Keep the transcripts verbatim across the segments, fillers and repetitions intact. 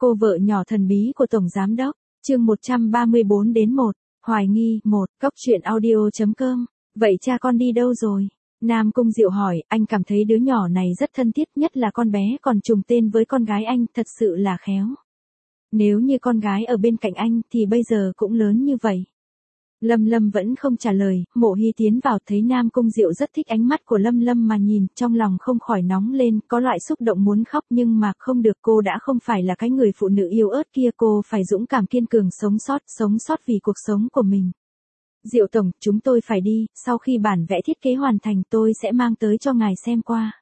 Cô vợ nhỏ thần bí của Tổng Giám Đốc, chương một trăm ba mươi bốn đến một, hoài nghi, một, cốc truyện audio.com, vậy cha con đi đâu rồi? Nam Cung Diệu hỏi, anh cảm thấy đứa nhỏ này rất thân thiết, nhất là con bé còn trùng tên với con gái anh, thật sự là khéo. Nếu như con gái ở bên cạnh anh thì bây giờ cũng lớn như vậy. Lâm Lâm vẫn không trả lời, Mộ Hy tiến vào thấy Nam Cung Diệu rất thích ánh mắt của Lâm Lâm mà nhìn, trong lòng không khỏi nóng lên, có loại xúc động muốn khóc nhưng mà không được, cô đã không phải là cái người phụ nữ yếu ớt kia, cô phải dũng cảm kiên cường sống sót, sống sót vì cuộc sống của mình. Diệu Tổng, chúng tôi phải đi, sau khi bản vẽ thiết kế hoàn thành tôi sẽ mang tới cho ngài xem qua.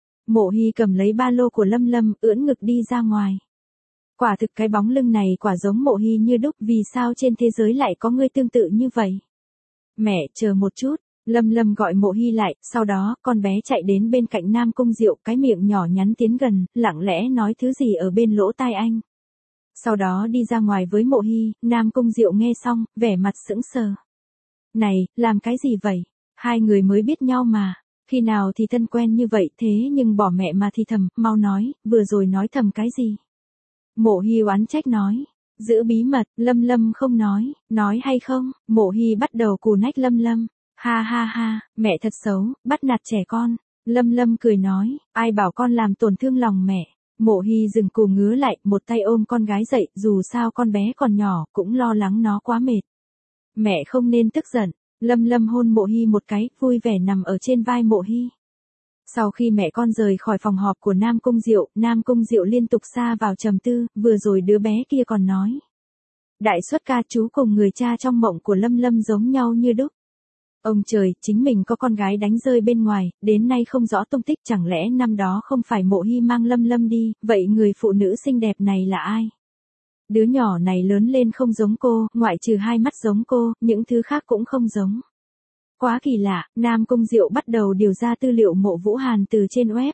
Mộ Hy cầm lấy ba lô của Lâm Lâm, ưỡn ngực đi ra ngoài. Quả thực cái bóng lưng này quả giống Mộ Hy như đúc, vì sao trên thế giới lại có người tương tự như vậy? Mẹ, chờ một chút, Lâm Lâm gọi Mộ Hy lại, sau đó con bé chạy đến bên cạnh Nam Cung Diệu, cái miệng nhỏ nhắn tiến gần, lặng lẽ nói thứ gì ở bên lỗ tai anh. Sau đó đi ra ngoài với Mộ Hy, Nam Cung Diệu nghe xong, vẻ mặt sững sờ. Này, làm cái gì vậy? Hai người mới biết nhau mà, khi nào thì thân quen như vậy, thế nhưng bỏ mẹ mà thì thầm, mau nói, vừa rồi nói thầm cái gì? Mộ Hy oán trách nói, giữ bí mật, Lâm Lâm không nói, nói hay không? Mộ Hy bắt đầu cù nách Lâm Lâm, ha ha ha, mẹ thật xấu, bắt nạt trẻ con. Lâm Lâm cười nói, ai bảo con làm tổn thương lòng mẹ. Mộ Hy dừng cù ngứa lại, một tay ôm con gái dậy, dù sao con bé còn nhỏ, cũng lo lắng nó quá mệt. Mẹ không nên tức giận. Lâm Lâm hôn Mộ Hy một cái, vui vẻ nằm ở trên vai Mộ Hy. Sau khi mẹ con rời khỏi phòng họp của Nam Cung Diệu, Nam Cung Diệu liên tục sa vào trầm tư, vừa rồi đứa bé kia còn nói. Đại xuất ca chú cùng người cha trong mộng của Lâm Lâm giống nhau như đúc. Ông trời, chính mình có con gái đánh rơi bên ngoài, đến nay không rõ tung tích, chẳng lẽ năm đó không phải Mộ Hy mang Lâm Lâm đi, vậy người phụ nữ xinh đẹp này là ai? Đứa nhỏ này lớn lên không giống cô, ngoại trừ hai mắt giống cô, những thứ khác cũng không giống. Quá kỳ lạ, Nam Cung Diệu bắt đầu điều ra tư liệu Mộ Vũ Hàn từ trên web.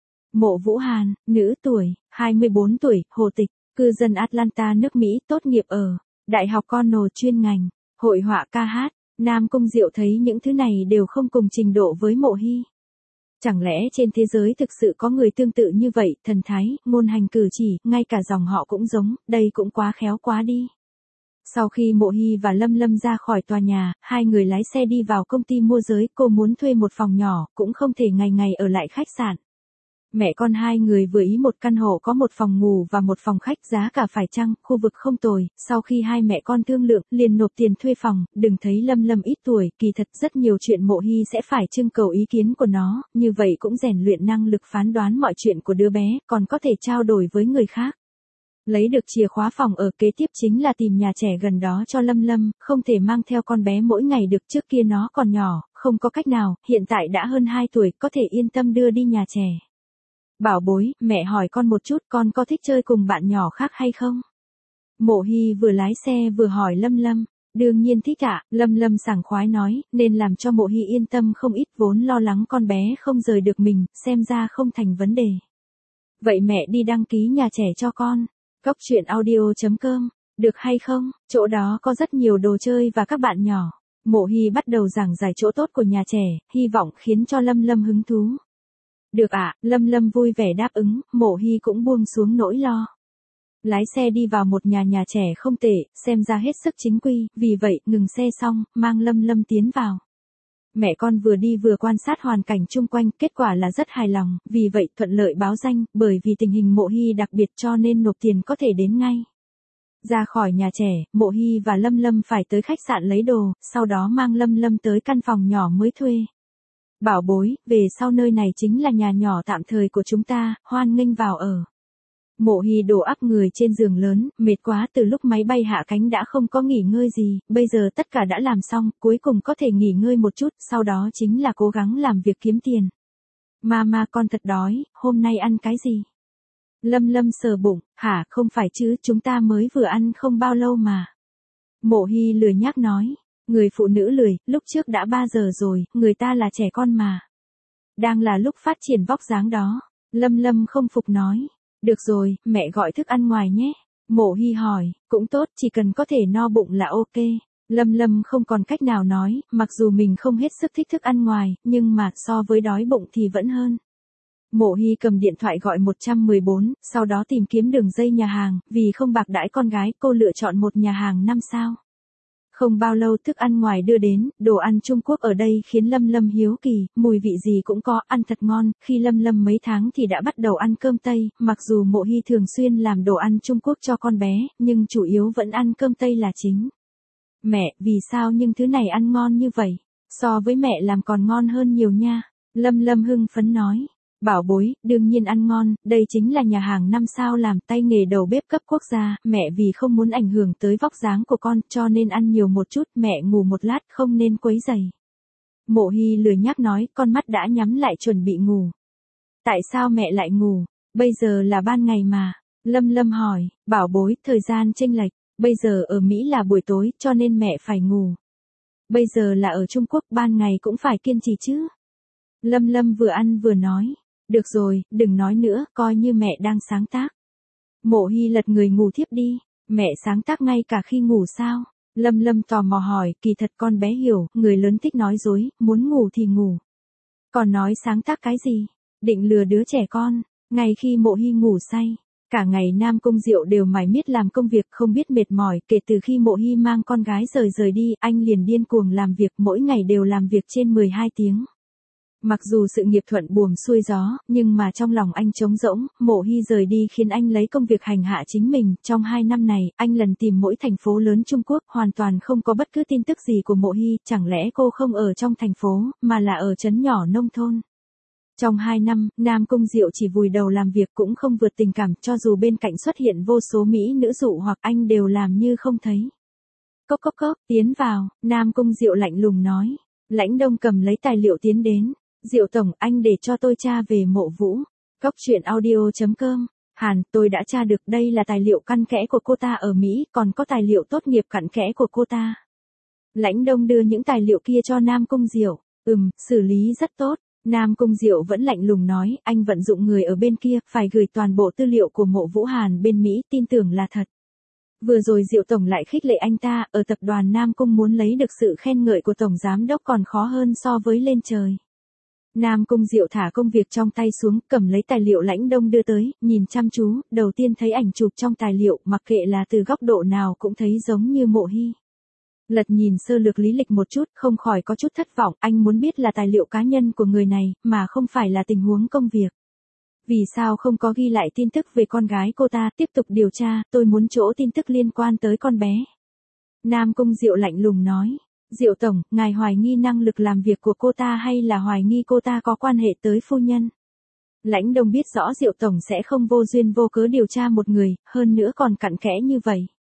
Mộ Vũ Hàn, nữ tuổi, hai mươi bốn tuổi, hồ tịch, cư dân Atlanta nước Mỹ, tốt nghiệp ở Đại học Cornell, chuyên ngành hội họa ca hát. Nam Cung Diệu thấy những thứ này đều không cùng trình độ với Mộ Hy. Chẳng lẽ trên thế giới thực sự có người tương tự như vậy, thần thái, ngôn hành cử chỉ, ngay cả dòng họ cũng giống, đây cũng quá khéo quá đi. Sau khi Mộ Hy và Lâm Lâm ra khỏi tòa nhà, hai người lái xe đi vào công ty môi giới, cô muốn thuê một phòng nhỏ, cũng không thể ngày ngày ở lại khách sạn. Mẹ con hai người vừa ý một căn hộ có một phòng ngủ và một phòng khách, giá cả phải chăng, khu vực không tồi, sau khi hai mẹ con thương lượng, liền nộp tiền thuê phòng, đừng thấy Lâm Lâm ít tuổi, kỳ thật rất nhiều chuyện Mộ Hy sẽ phải trưng cầu ý kiến của nó, như vậy cũng rèn luyện năng lực phán đoán mọi chuyện của đứa bé, còn có thể trao đổi với người khác. Lấy được chìa khóa phòng ở, kế tiếp chính là tìm nhà trẻ gần đó cho Lâm Lâm, không thể mang theo con bé mỗi ngày được, trước kia nó còn nhỏ, không có cách nào, hiện tại đã hơn hai tuổi, có thể yên tâm đưa đi nhà trẻ. Bảo bối, mẹ hỏi con một chút, con có thích chơi cùng bạn nhỏ khác hay không? Mộ Hy vừa lái xe vừa hỏi Lâm Lâm. Đương nhiên thích ạ, Lâm Lâm sảng khoái nói, nên làm cho Mộ Hy yên tâm không ít, vốn lo lắng con bé không rời được mình, xem ra không thành vấn đề. Vậy mẹ đi đăng ký nhà trẻ cho con. Cốc truyện audio.com, được hay không? Chỗ đó có rất nhiều đồ chơi và các bạn nhỏ. Mộ Hy bắt đầu giảng giải chỗ tốt của nhà trẻ, hy vọng khiến cho Lâm Lâm hứng thú. Được ạ, Lâm Lâm vui vẻ đáp ứng, Mộ Hy cũng buông xuống nỗi lo. Lái xe đi vào một nhà nhà trẻ không tệ, xem ra hết sức chính quy, vì vậy, ngừng xe xong, mang Lâm Lâm tiến vào. Mẹ con vừa đi vừa quan sát hoàn cảnh chung quanh, kết quả là rất hài lòng, vì vậy thuận lợi báo danh, bởi vì tình hình Mộ Hy đặc biệt cho nên nộp tiền có thể đến ngay. Ra khỏi nhà trẻ, Mộ Hy và Lâm Lâm phải tới khách sạn lấy đồ, sau đó mang Lâm Lâm tới căn phòng nhỏ mới thuê. Bảo bối, về sau nơi này chính là nhà nhỏ tạm thời của chúng ta, hoan nghênh vào ở. Mộ Hy đổ ắp người trên giường lớn, mệt quá, từ lúc máy bay hạ cánh đã không có nghỉ ngơi gì, bây giờ tất cả đã làm xong, cuối cùng có thể nghỉ ngơi một chút, sau đó chính là cố gắng làm việc kiếm tiền. Mama, con thật đói, hôm nay ăn cái gì? Lâm Lâm sờ bụng, hả, không phải chứ, chúng ta mới vừa ăn không bao lâu mà. Mộ Hy lười nhác nói, người phụ nữ lười, lúc trước đã ba giờ rồi, người ta là trẻ con mà. Đang là lúc phát triển vóc dáng đó. Lâm Lâm không phục nói. Được rồi, mẹ gọi thức ăn ngoài nhé. Mộ Hy hỏi, cũng tốt, chỉ cần có thể no bụng là ok. Lâm Lâm không còn cách nào nói, mặc dù mình không hết sức thích thức ăn ngoài, nhưng mà so với đói bụng thì vẫn hơn. Mộ Hy cầm điện thoại gọi một một bốn, sau đó tìm kiếm đường dây nhà hàng, vì không bạc đãi con gái, cô lựa chọn một nhà hàng năm sao. Không bao lâu thức ăn ngoài đưa đến, đồ ăn Trung Quốc ở đây khiến Lâm Lâm hiếu kỳ, mùi vị gì cũng có, ăn thật ngon, khi Lâm Lâm mấy tháng thì đã bắt đầu ăn cơm Tây, mặc dù Mộ Hy thường xuyên làm đồ ăn Trung Quốc cho con bé, nhưng chủ yếu vẫn ăn cơm Tây là chính. Mẹ, vì sao nhưng thứ này ăn ngon như vậy? So với mẹ làm còn ngon hơn nhiều nha. Lâm Lâm hưng phấn nói. Bảo bối, đương nhiên ăn ngon, đây chính là nhà hàng năm sao làm tay nghề đầu bếp cấp quốc gia, mẹ vì không muốn ảnh hưởng tới vóc dáng của con cho nên ăn nhiều một chút, mẹ ngủ một lát không nên quấy rầy. Mộ Hy lười nhác nói, con mắt đã nhắm lại chuẩn bị ngủ. Tại sao mẹ lại ngủ? Bây giờ là ban ngày mà. Lâm Lâm hỏi, bảo bối, thời gian chênh lệch, bây giờ ở Mỹ là buổi tối cho nên mẹ phải ngủ. Bây giờ là ở Trung Quốc, ban ngày cũng phải kiên trì chứ. Lâm Lâm vừa ăn vừa nói. Được rồi, đừng nói nữa, coi như mẹ đang sáng tác. Mộ Hy lật người ngủ thiếp đi. Mẹ sáng tác ngay cả khi ngủ sao? Lâm Lâm tò mò hỏi, kỳ thật con bé hiểu, người lớn thích nói dối, muốn ngủ thì ngủ. Còn nói sáng tác cái gì? Định lừa đứa trẻ con. Ngay khi Mộ Hy ngủ say, cả ngày Nam Cung Diệu đều mải miết làm công việc không biết mệt mỏi, kể từ khi Mộ Hy mang con gái rời rời đi, anh liền điên cuồng làm việc, mỗi ngày đều làm việc trên mười hai tiếng. Mặc dù sự nghiệp thuận buồm xuôi gió, nhưng mà trong lòng anh trống rỗng, Mộ Hy rời đi khiến anh lấy công việc hành hạ chính mình. Trong hai năm này, anh lần tìm mỗi thành phố lớn Trung Quốc, hoàn toàn không có bất cứ tin tức gì của Mộ Hy, chẳng lẽ cô không ở trong thành phố, mà là ở trấn nhỏ nông thôn. Trong hai năm, Nam Cung Diệu chỉ vùi đầu làm việc cũng không vượt tình cảm, cho dù bên cạnh xuất hiện vô số mỹ nữ dụ hoặc anh đều làm như không thấy. Cốc cốc cốc, tiến vào, Nam Cung Diệu lạnh lùng nói. Lãnh Đông cầm lấy tài liệu tiến đến. Diệu tổng, anh để cho tôi tra về Mộ Vũ. Cốc truyện audio chấm com. Hàn, tôi đã tra được, đây là tài liệu cặn kẽ của cô ta ở Mỹ, còn có tài liệu tốt nghiệp cặn kẽ của cô ta. Lãnh Đông đưa những tài liệu kia cho Nam Cung Diệu. Ừm, xử lý rất tốt. Nam Cung Diệu vẫn lạnh lùng nói, anh vận dụng người ở bên kia, phải gửi toàn bộ tư liệu của Mộ Vũ Hàn bên Mỹ, tin tưởng là thật. Vừa rồi Diệu tổng lại khích lệ anh ta, ở tập đoàn Nam Cung muốn lấy được sự khen ngợi của tổng giám đốc còn khó hơn so với lên trời. Nam Cung Diệu thả công việc trong tay xuống, cầm lấy tài liệu Lãnh Đông đưa tới, nhìn chăm chú, đầu tiên thấy ảnh chụp trong tài liệu, mặc kệ là từ góc độ nào cũng thấy giống như Mộ Hy. Lật nhìn sơ lược lý lịch một chút, không khỏi có chút thất vọng, anh muốn biết là tài liệu cá nhân của người này, mà không phải là tình huống công việc. Vì sao không có ghi lại tin tức về con gái cô ta, tiếp tục điều tra, tôi muốn chỗ tin tức liên quan tới con bé. Nam Cung Diệu lạnh lùng nói. Diệu tổng, ngài hoài nghi năng lực làm việc của cô ta hay là hoài nghi cô ta có quan hệ tới phu nhân? Lãnh Đông biết rõ Diệu tổng sẽ không vô duyên vô cớ điều tra một người, hơn nữa còn cặn kẽ như vậy.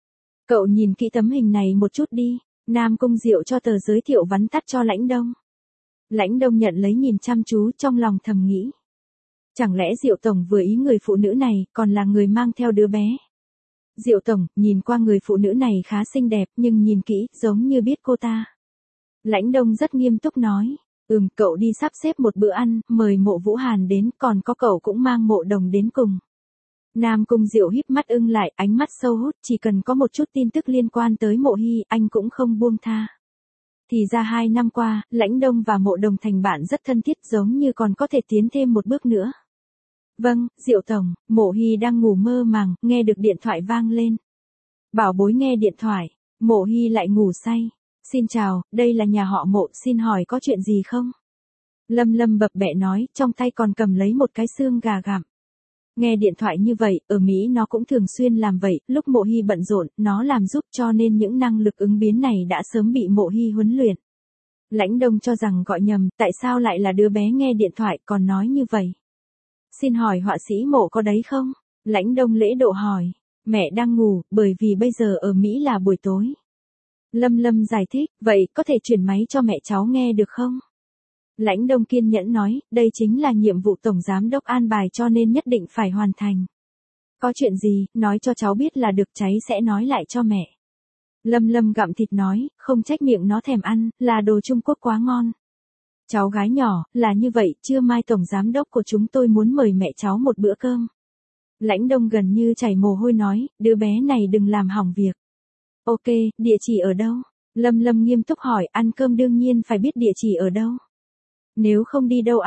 Cậu nhìn kỹ tấm hình này một chút đi. Nam Cung Diệu cho tờ giới thiệu vắn tắt cho Lãnh Đông. Lãnh Đông nhận lấy nhìn chăm chú, trong lòng thầm nghĩ. Chẳng lẽ Diệu tổng vừa ý người phụ nữ này, còn là người mang theo đứa bé? Diệu tổng, nhìn qua người phụ nữ này khá xinh đẹp, nhưng nhìn kỹ, giống như biết cô ta. Lãnh Đông rất nghiêm túc nói. Ừm, cậu đi sắp xếp một bữa ăn, mời Mộ Vũ Hàn đến, còn có cậu cũng mang Mộ Đồng đến cùng. Nam Cung Diệu híp mắt ưng lại, ánh mắt sâu hút, chỉ cần có một chút tin tức liên quan tới Mộ Hy, anh cũng không buông tha. Thì ra hai năm qua, Lãnh Đông và Mộ Đồng thành bạn rất thân thiết, giống như còn có thể tiến thêm một bước nữa. Vâng, Diệu tổng, Mộ Hy đang ngủ mơ màng, nghe được điện thoại vang lên. Bảo bối nghe điện thoại, Mộ Hy lại ngủ say. Xin chào, đây là nhà họ Mộ, xin hỏi có chuyện gì không? Lâm Lâm bập bẹ nói, trong tay còn cầm lấy một cái xương gà gặm. Nghe điện thoại như vậy, ở Mỹ nó cũng thường xuyên làm vậy, lúc Mộ Hy bận rộn, nó làm giúp cho nên những năng lực ứng biến này đã sớm bị Mộ Hy huấn luyện. Lãnh Đông cho rằng gọi nhầm, tại sao lại là đứa bé nghe điện thoại còn nói như vậy? Xin hỏi họa sĩ Mộ có đấy không? Lãnh Đông lễ độ hỏi. Mẹ đang ngủ, bởi vì bây giờ ở Mỹ là buổi tối. Lâm Lâm giải thích, vậy có thể chuyển máy cho mẹ cháu nghe được không? Lãnh Đông kiên nhẫn nói, đây chính là nhiệm vụ tổng giám đốc an bài cho nên nhất định phải hoàn thành. Có chuyện gì, nói cho cháu biết là được, cháy sẽ nói lại cho mẹ. Lâm Lâm gặm thịt nói, không trách miệng nó thèm ăn, là đồ Trung Quốc quá ngon. Cháu gái nhỏ, là như vậy, trưa mai tổng giám đốc của chúng tôi muốn mời mẹ cháu một bữa cơm. Lãnh Đông gần như chảy mồ hôi nói, đứa bé này đừng làm hỏng việc. Ok, địa chỉ ở đâu? Lâm Lâm nghiêm túc hỏi, ăn cơm đương nhiên phải biết địa chỉ ở đâu. Nếu không đi đâu ăn,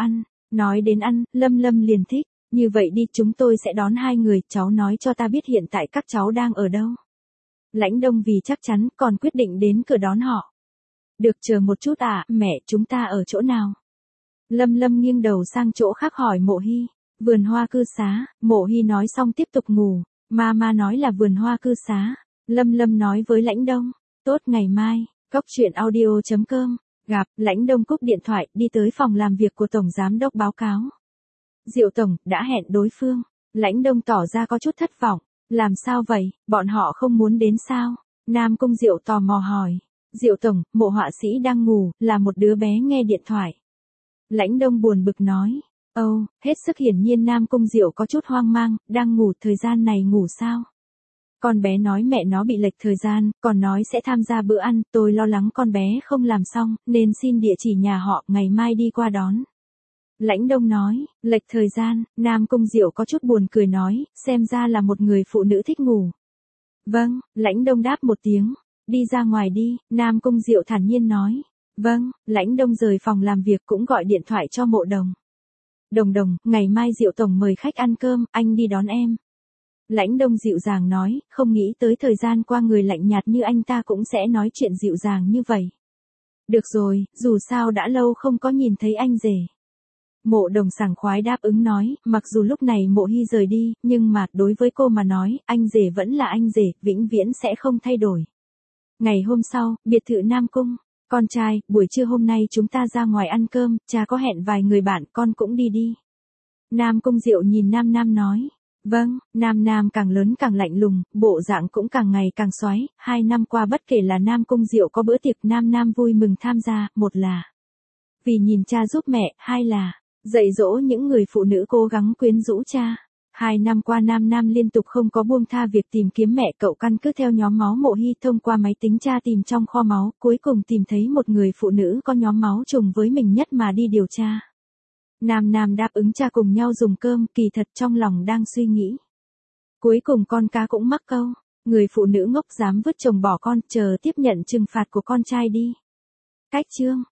Nói đến ăn, Lâm Lâm liền thích, như vậy đi chúng tôi sẽ đón hai người, cháu nói cho ta biết hiện tại các cháu đang ở đâu. Lãnh Đông vì chắc chắn còn quyết định đến cửa đón họ. Được, chờ một chút à, mẹ, chúng ta ở chỗ nào? Lâm Lâm nghiêng đầu sang chỗ khác hỏi Mộ Hy. Vườn hoa cư xá, Mộ Hy nói xong tiếp tục ngủ. Mama nói là vườn hoa cư xá. Lâm Lâm nói với Lãnh Đông. Tốt, ngày mai, cốc truyện audio chấm com. Gặp, Lãnh Đông cúp điện thoại, đi tới phòng làm việc của Tổng Giám đốc báo cáo. Diệu Tổng, đã hẹn đối phương. Lãnh Đông tỏ ra có chút thất vọng. Làm sao vậy, bọn họ không muốn đến sao? Nam Cung Diệu tò mò hỏi. Diệu Tổng, Mộ họa sĩ đang ngủ, là một đứa bé nghe điện thoại. Lãnh Đông buồn bực nói. Âu, oh, hết sức hiển nhiên Nam Cung Diệu có chút hoang mang, đang ngủ, thời gian này ngủ sao? Con bé nói mẹ nó bị lệch thời gian, còn nói sẽ tham gia bữa ăn, tôi lo lắng con bé không làm xong, nên xin địa chỉ nhà họ, ngày mai đi qua đón. Lãnh Đông nói, lệch thời gian, Nam Cung Diệu có chút buồn cười nói, xem ra là một người phụ nữ thích ngủ. Vâng, Lãnh Đông đáp một tiếng, đi ra ngoài đi, Nam Cung Diệu thản nhiên nói. Vâng, Lãnh Đông rời phòng làm việc cũng gọi điện thoại cho Mộ Đồng. Đồng Đồng, ngày mai Diệu Tổng mời khách ăn cơm, anh đi đón em. Lãnh Đông dịu dàng nói, không nghĩ tới thời gian qua người lạnh nhạt như anh ta cũng sẽ nói chuyện dịu dàng như vậy. Được rồi, dù sao đã lâu không có nhìn thấy anh rể. Mộ Đồng sảng khoái đáp ứng nói, mặc dù lúc này Mộ Hy rời đi, nhưng mà đối với cô mà nói, anh rể vẫn là anh rể, vĩnh viễn sẽ không thay đổi. Ngày hôm sau, biệt thự Nam Cung. Con trai, buổi trưa hôm nay chúng ta ra ngoài ăn cơm, cha có hẹn vài người bạn, con cũng đi đi. Nam Cung Diệu nhìn Nam Nam nói. Vâng, Nam Nam càng lớn càng lạnh lùng, bộ dạng cũng càng ngày càng xoáy, hai năm qua bất kể là Nam Cung Diệu có bữa tiệc Nam Nam vui mừng tham gia, một là vì nhìn cha giúp mẹ, hai là dạy dỗ những người phụ nữ cố gắng quyến rũ cha. Hai năm qua Nam Nam liên tục không có buông tha việc tìm kiếm mẹ cậu, căn cứ theo nhóm máu Mộ Hy thông qua máy tính cha tìm trong kho máu, cuối cùng tìm thấy một người phụ nữ có nhóm máu trùng với mình nhất mà đi điều tra. Nam Nam đáp ứng cha cùng nhau dùng cơm, kỳ thật trong lòng đang suy nghĩ. Cuối cùng con cá cũng mắc câu, người phụ nữ ngốc dám vứt chồng bỏ con, chờ tiếp nhận trừng phạt của con trai đi. Cách chương